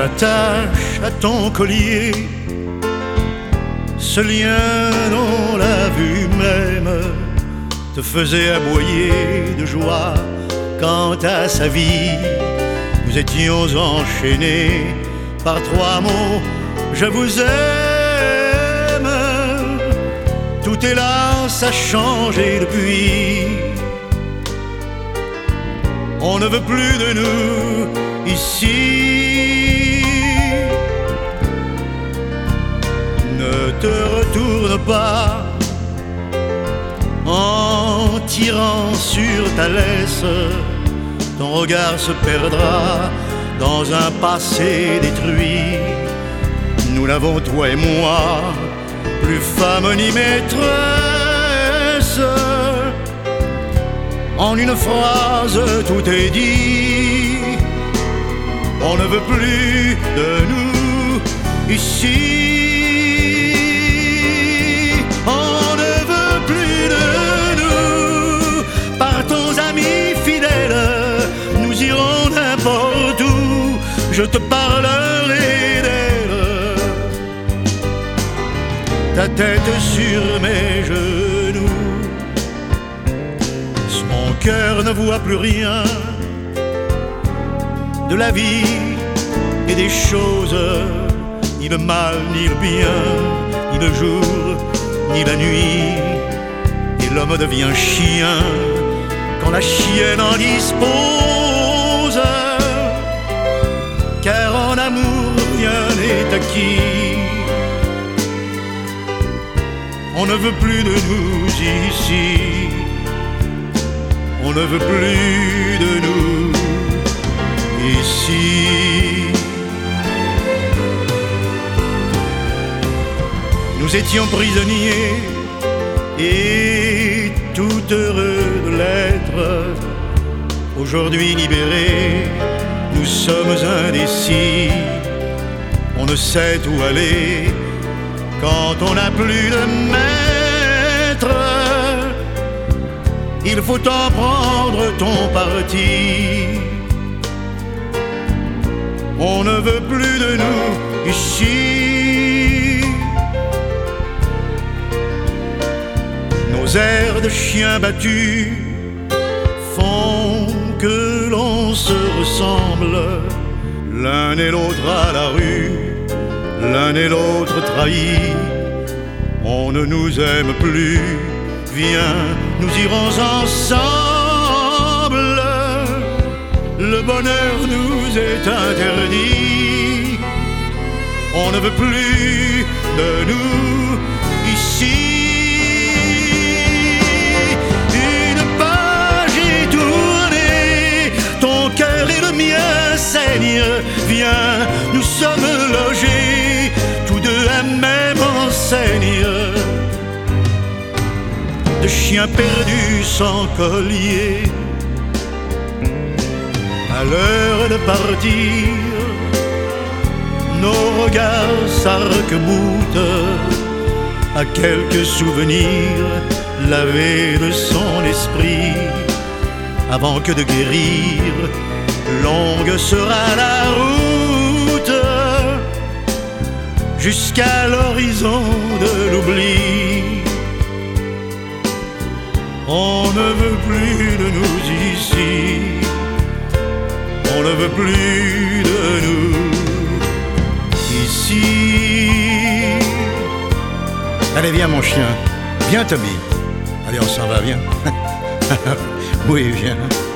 j'attache à ton collier ce lien dont la vue même te faisait aboyer de joie quant à sa vie. Nous étions enchaînés par 3 mots: je vous aime. Tout hélas a changé depuis. On ne veut plus de nous ici. Ne te retourne pas en tirant sur ta laisse. Ton regard se perdra dans un passé détruit. Nous n'avons, toi et moi, plus femme ni maîtresse. En une phrase tout est dit. On ne veut plus de nous ici. On ne veut plus de nous. Partons amis fidèles, nous irons n'importe où. Je te parlerai d'elle, ta tête sur mes genoux. Son cœur ne voit plus rien de la vie et des choses, ni le mal, ni le bien, ni le jour, ni la nuit. Et l'homme devient chien quand la chienne en dispose. Car en amour rien n'est acquis. On ne veut plus de nous ici. On ne veut plus de nous ici. Nous étions prisonniers et tout heureux de l'être. Aujourd'hui libérés, nous sommes indécis. On ne sait où aller quand on n'a plus de maître. Il faut en prendre ton parti. On ne veut plus de nous ici. Nos airs de chiens battus font que l'on se ressemble. L'un et l'autre à la rue, l'un et l'autre trahis. On ne nous aime plus. Viens, nous irons ensemble. Le bonheur nous est interdit. On ne veut plus de nous ici. Une page est tournée, ton cœur et le mien saignent. Viens, nous sommes logés, tous deux à même enseigne. De chiens perdus sans collier. À l'heure de partir, nos regards s'arc-boutent à quelques souvenirs lavés de son esprit. Avant que de guérir, longue sera la route jusqu'à l'horizon de l'oubli. On ne veut plus de nous ici. On ne veut plus de nous ici. Allez, viens mon chien. Viens Toby. Allez, on s'en va, viens. Oui, viens.